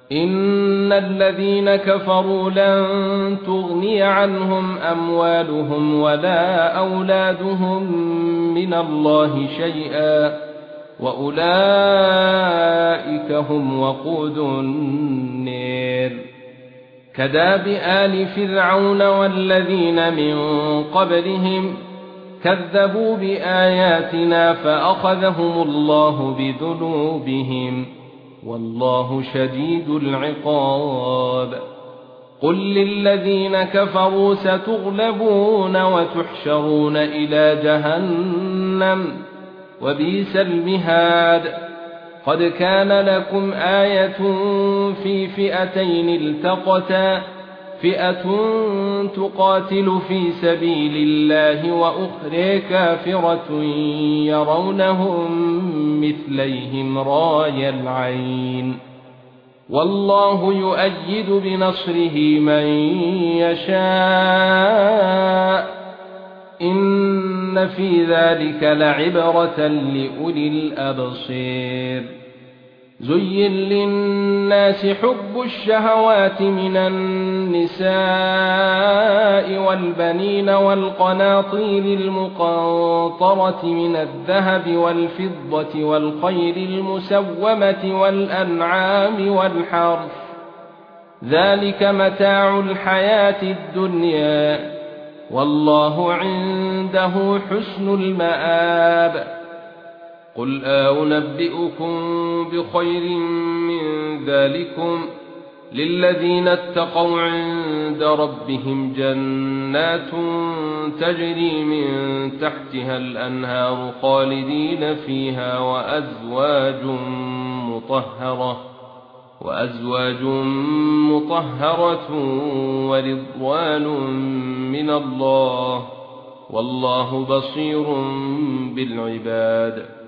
إن الذين كفروا لن تغني عنهم أموالهم ولا أولادهم من الله شيئا وأولئك هم وقود النار كداب آل فرعون والذين من قبلهم كذبوا بآياتنا فأخذهم الله بذنوبهم والله شديد العقاب قل للذين كفروا ستغلبون وتحشرون إلى جهنم وبئس المهاد قد كان لكم آية في فئتين التقتا فئة تقاتل في سبيل الله وأخرى كافرة يرونهم مثليهم راي العين والله يؤيد بنصره من يشاء إن في ذلك لعبرة لأولي الأبصير زين للناس حب الشهوات من النساء والبنين والقناطير المقنطرة من الذهب والفضة والخيل المسومة والأنعام والحرث ذلك متاع الحياة الدنيا والله عنده حسن المآب قل أنبئكم بخير من ذلكم للذين اتقوا عند ربهم جنات تجري من تحتها الأنهار خالدين فيها وأزواج مطهرة ورضوان من الله والله بصير بالعباد